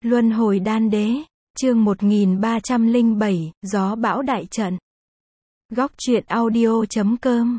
Luân hồi đan đế, chương 1307, gió bão đại trận. Góc truyện audio.com.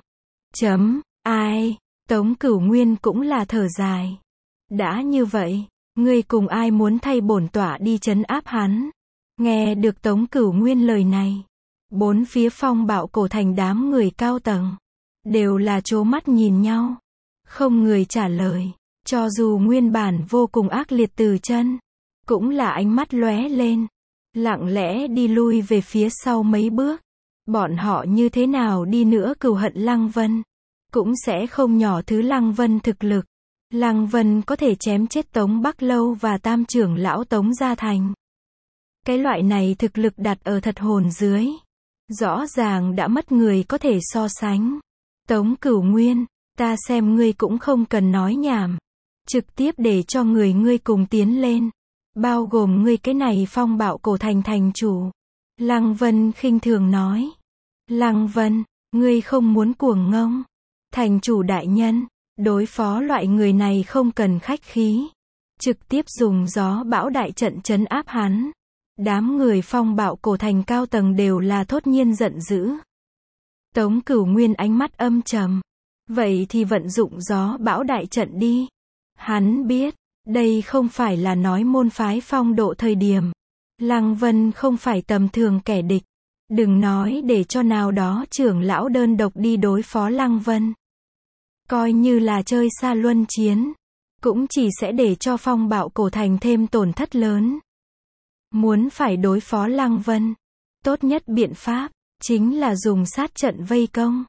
Ai, Tống Cửu Nguyên cũng là thở dài. Đã như vậy, ngươi cùng ai muốn thay bổn tọa đi trấn áp hắn? Nghe được Tống Cửu Nguyên lời này, bốn phía phong bạo cổ thành đám người cao tầng đều là trố mắt nhìn nhau, không người trả lời. Cho dù nguyên bản vô cùng ác liệt Từ Chân, cũng là ánh mắt lóe lên, lặng lẽ đi lui về phía sau mấy bước. Bọn họ như thế nào đi nữa cừu hận Lăng Vân, cũng sẽ không nhỏ thứ Lăng Vân thực lực. Lăng Vân có thể chém chết Tống Bắc Lâu và tam trưởng lão Tống Gia Thành. Cái loại này thực lực đặt ở thật hồn dưới, rõ ràng đã mất người có thể so sánh. Tống Cửu Nguyên, ta xem ngươi cũng không cần nói nhảm, trực tiếp để cho người ngươi cùng tiến lên, bao gồm ngươi cái này phong bạo cổ thành thành chủ. Lăng Vân khinh thường nói. Lăng Vân, ngươi không muốn cuồng ngông. Thành chủ đại nhân, đối phó loại người này không cần khách khí, trực tiếp dùng gió bão đại trận trấn áp hắn. Đám người phong bạo cổ thành cao tầng đều là thốt nhiên giận dữ. Tống Cửu Nguyên ánh mắt âm trầm. Vậy thì vận dụng gió bão đại trận đi. Hắn biết, đây không phải là nói môn phái phong độ thời điểm. Lăng Vân không phải tầm thường kẻ địch. Đừng nói để cho nào đó trưởng lão đơn độc đi đối phó Lăng Vân. Coi như là chơi xa luân chiến, cũng chỉ sẽ để cho phong bạo cổ thành thêm tổn thất lớn. Muốn phải đối phó Lăng Vân, tốt nhất biện pháp chính là dùng sát trận vây công.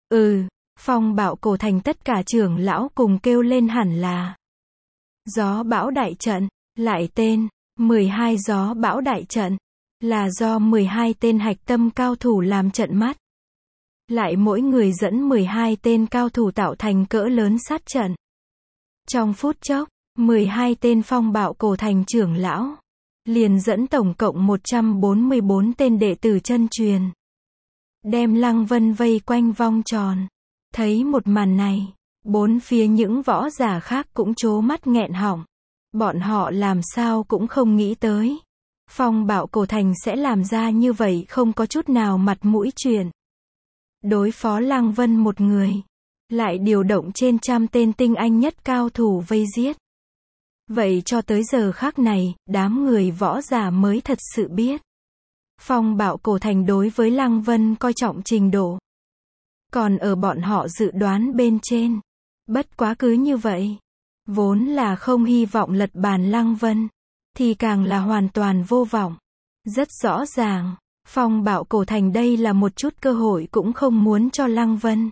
Phong bạo cổ thành tất cả trưởng lão cùng kêu lên hẳn là gió bão đại trận, lại tên 12 gió bão đại trận, là do 12 tên hạch tâm cao thủ làm trận mắt. Lại mỗi người dẫn 12 tên cao thủ tạo thành cỡ lớn sát trận. Trong phút chốc, 12 tên phong bạo cổ thành trưởng lão liền dẫn tổng cộng 144 tên đệ tử chân truyền, đem Lăng Vân vây quanh vòng tròn. Thấy một màn này, bốn phía những võ giả khác cũng trố mắt nghẹn họng. Bọn họ làm sao cũng không nghĩ tới, phong bạo cổ thành sẽ làm ra như vậy không có chút nào mặt mũi chuyện. Đối phó Lăng Vân một người, lại điều động trên trăm tên tinh anh nhất cao thủ vây giết. Vậy cho tới giờ khắc này, đám người võ giả mới thật sự biết, phong bạo cổ thành đối với Lăng Vân coi trọng trình độ còn ở bọn họ dự đoán bên trên. Bất quá cứ như vậy, vốn là không hy vọng lật bàn Lăng Vân, thì càng là hoàn toàn vô vọng. Rất rõ ràng, phong bạo cổ thành đây là một chút cơ hội cũng không muốn cho Lăng Vân.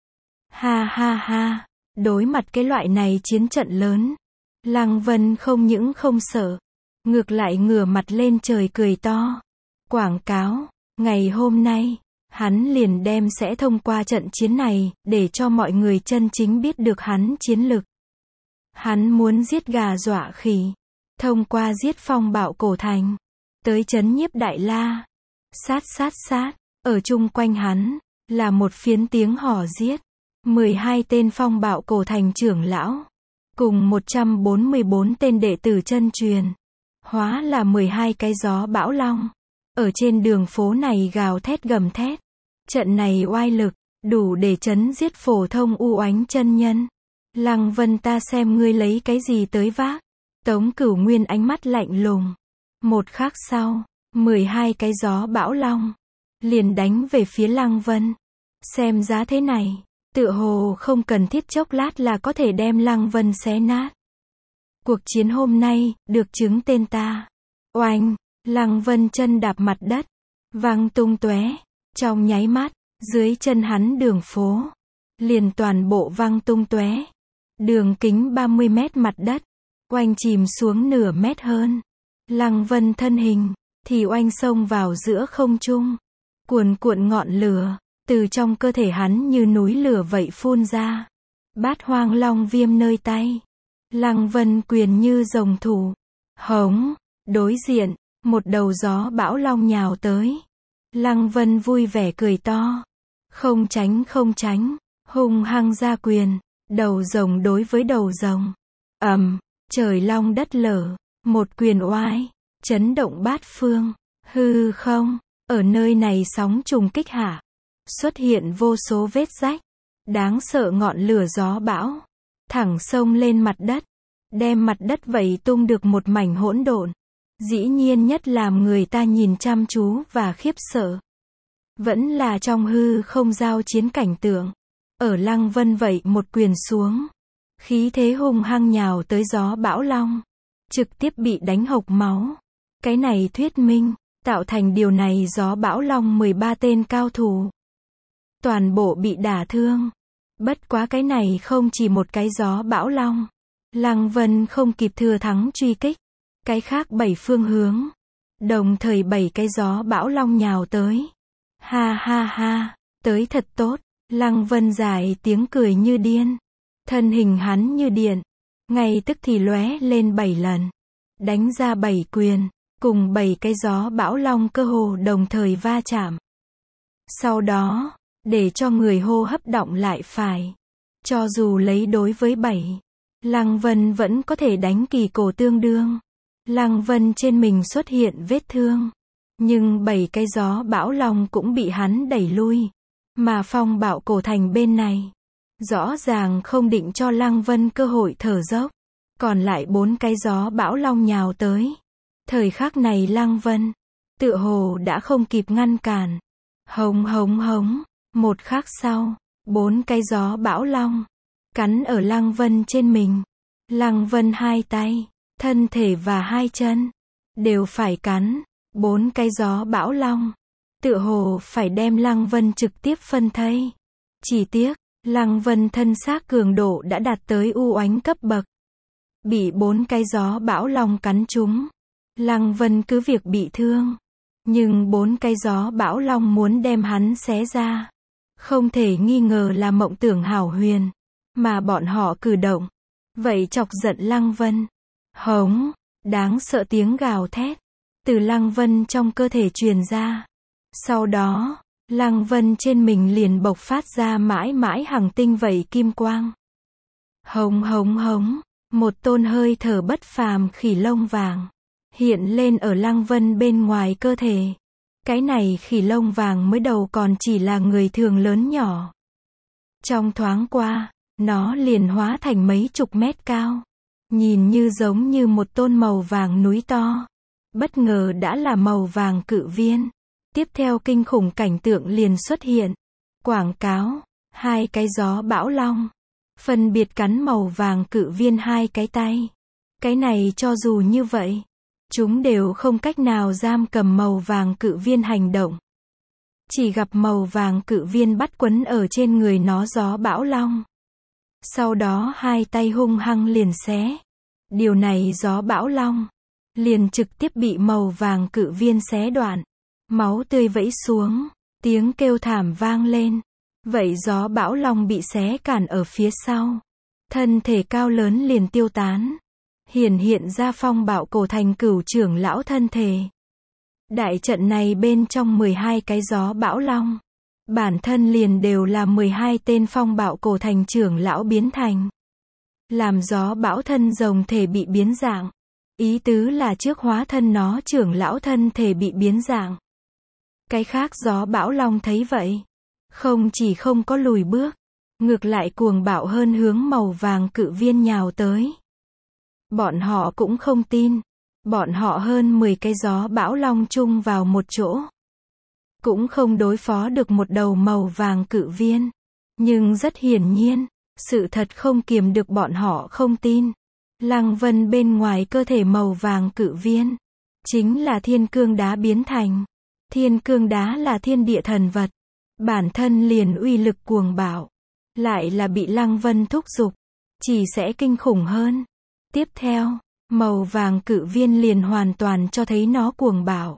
Ha ha ha, đối mặt cái loại này chiến trận lớn, Lăng Vân không những không sợ, ngược lại ngửa mặt lên trời cười to. Quảng cáo, ngày hôm nay, hắn liền đem sẽ thông qua trận chiến này, để cho mọi người chân chính biết được hắn chiến lực. Hắn muốn giết gà dọa khỉ, thông qua giết phong bạo cổ thành, tới trấn nhiếp Đại La. Sát, ở chung quanh hắn, là một phiến tiếng hò giết. 12 tên phong bạo cổ thành trưởng lão, cùng 144 tên đệ tử chân truyền, hóa là 12 cái gió bão long. Ở trên đường phố này gào thét gầm thét. Trận này oai lực, đủ để trấn giết phổ thông u oánh chân nhân. Lăng Vân, ta xem ngươi lấy cái gì tới vác. Tống Cửu Nguyên ánh mắt lạnh lùng. Một khắc sau, 12 cái gió bão long liền đánh về phía Lăng Vân. Xem giá thế này, tựa hồ không cần thiết chốc lát là có thể đem Lăng Vân xé nát. Cuộc chiến hôm nay, được chứng tên ta. Oanh, Lăng Vân chân đạp mặt đất, văng tung tóe. Trong nháy mắt, dưới chân hắn đường phố liền toàn bộ văng tung tóe. Đường kính 30 mét mặt đất oanh chìm xuống nửa mét hơn. Lăng Vân thân hình thì oanh xông vào giữa không trung. Cuồn cuộn ngọn lửa từ trong cơ thể hắn như núi lửa vậy phun ra. Bát Hoang Long Viêm nơi tay. Lăng Vân quyền như rồng thủ. Hống, đối diện, một đầu gió bão long nhào tới. Lăng Vân vui vẻ cười to. Không tránh, hung hăng ra quyền. Đầu rồng đối với đầu rồng. Trời long đất lở. Một quyền oai, chấn động bát phương, hư không, ở nơi này sóng trùng kích hạ, xuất hiện vô số vết rách, đáng sợ ngọn lửa gió bão, thẳng xông lên mặt đất, đem mặt đất vẩy tung được một mảnh hỗn độn. Dĩ nhiên nhất làm người ta nhìn chăm chú và khiếp sợ, vẫn là trong hư không giao chiến cảnh tượng. Ở Lăng Vân vậy một quyền xuống, khí thế hung hăng nhào tới gió bão long, trực tiếp bị đánh hộc máu. Cái này thuyết minh, tạo thành điều này gió bão long 13 tên cao thủ, toàn bộ bị đả thương. Bất quá cái này không chỉ một cái gió bão long. Lăng Vân không kịp thừa thắng truy kích. Cái khác 7 phương hướng, đồng thời 7 cái gió bão long nhào tới. Ha ha ha, tới thật tốt. Lăng Vân dài tiếng cười như điên. Thân hình hắn như điện, ngay tức thì lóe lên 7 lần, đánh ra 7 quyền, cùng 7 cái gió bão long cơ hồ đồng thời va chạm. Sau đó, để cho người hô hấp đọng lại phải. Cho dù lấy đối với 7, Lăng Vân vẫn có thể đánh kỳ cổ tương đương. Lăng Vân trên mình xuất hiện vết thương, nhưng 7 cái gió bão long cũng bị hắn đẩy lui. Mà phong bạo cổ thành bên này, rõ ràng không định cho Lăng Vân cơ hội thở dốc. Còn lại 4 cái gió bão long nhào tới. Thời khắc này Lăng Vân, tựa hồ đã không kịp ngăn cản. Hống hống hống, một khắc sau, 4 cái gió bão long, cắn ở Lăng Vân trên mình. Lăng Vân 2 tay, thân thể và 2 chân, đều phải cắn. 4 cái gió bão long, tựa hồ phải đem Lăng Vân trực tiếp phân thây. Chỉ tiếc, Lăng Vân thân xác cường độ đã đạt tới u oánh cấp bậc. Bị 4 cái gió bão long cắn trúng, Lăng Vân cứ việc bị thương. Nhưng 4 cái gió bão long muốn đem hắn xé ra, không thể nghi ngờ là mộng tưởng hão huyền. Mà bọn họ cử động, vậy chọc giận Lăng Vân. Hống, đáng sợ tiếng gào thét, từ Lăng Vân trong cơ thể truyền ra. Sau đó, Lăng Vân trên mình liền bộc phát ra mãi mãi hằng tinh vậy kim quang. Hống hống hống, một tôn hơi thở bất phàm khỉ lông vàng hiện lên ở Lăng Vân bên ngoài cơ thể. Cái này khỉ lông vàng mới đầu còn chỉ là người thường lớn nhỏ. Trong thoáng qua, nó liền hóa thành mấy chục mét cao. Nhìn như giống như một tôn màu vàng núi to. Bất ngờ đã là màu vàng cự viên. Tiếp theo kinh khủng cảnh tượng liền xuất hiện. Quảng cáo, 2 cái gió bão long, phân biệt cắn màu vàng cự viên 2 cái tay. Cái này cho dù như vậy, chúng đều không cách nào giam cầm màu vàng cự viên hành động. Chỉ gặp màu vàng cự viên bắt quấn ở trên người nó gió bão long. Sau đó 2 tay hung hăng liền xé. Điều này gió bão long liền trực tiếp bị màu vàng cự viên xé đoạn. Máu tươi vẫy xuống, tiếng kêu thảm vang lên. Vậy gió bão long bị xé cản ở phía sau. Thân thể cao lớn liền tiêu tán. Hiện ra phong bạo cổ thành cửu trưởng lão thân thể. Đại trận này bên trong 12 cái gió bão long, bản thân liền đều là 12 tên phong bạo cổ thành trưởng lão biến thành. Làm gió bão thân rồng thể bị biến dạng. Ý tứ là trước hóa thân nó trưởng lão thân thể bị biến dạng. Cái khác gió bão long thấy vậy, không chỉ không có lùi bước, ngược lại cuồng bạo hơn hướng màu vàng cự viên nhào tới. Bọn họ cũng không tin. Bọn họ hơn 10 cái gió bão long chung vào một chỗ, cũng không đối phó được một đầu màu vàng cự viên. Nhưng rất hiển nhiên, sự thật không kiềm được bọn họ không tin. Lăng Vân bên ngoài cơ thể màu vàng cự viên, chính là thiên cương đá biến thành. Thiên cương đá là thiên địa thần vật. Bản thân liền uy lực cuồng bạo. Lại là bị Lăng Vân thúc giục, chỉ sẽ kinh khủng hơn. Tiếp theo, màu vàng cự viên liền hoàn toàn cho thấy nó cuồng bạo.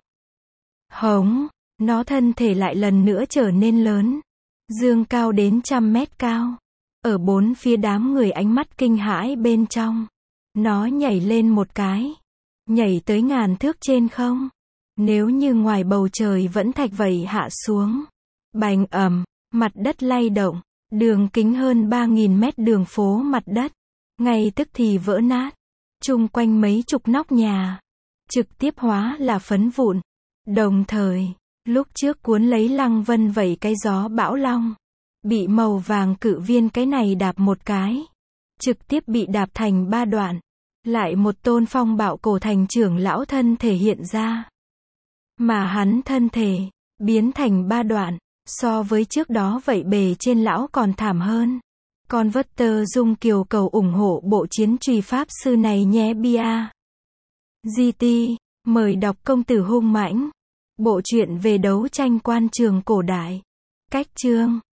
Hống, nó thân thể lại lần nữa trở nên lớn. Dương cao đến 100 mét cao. Ở 4 phía đám người ánh mắt kinh hãi bên trong. Nó nhảy lên một cái. Nhảy tới ngàn thước trên không. Nếu như ngoài bầu trời vẫn thạch vậy hạ xuống. Bành ầm, mặt đất lay động. Đường kính hơn 3.000 mét đường phố mặt đất ngay tức thì vỡ nát. chung quanh mấy chục nóc nhà, trực tiếp hóa là phấn vụn. Đồng thời, lúc trước cuốn lấy Lăng Vân vẩy cái gió bão long, bị màu vàng cự viên cái này đạp một cái, trực tiếp bị đạp thành 3 đoạn. Lại một tôn phong bạo cổ thành trưởng lão thân thể hiện ra. Mà hắn thân thể, biến thành 3 đoạn, so với trước đó vậy bề trên lão còn thảm hơn. Con vất tơ dung kiều cầu ủng hộ bộ chiến truy pháp sư này nhé bia. GT, mời đọc Công tử hung mãnh. Bộ truyện về đấu tranh quan trường cổ đại. Cách chương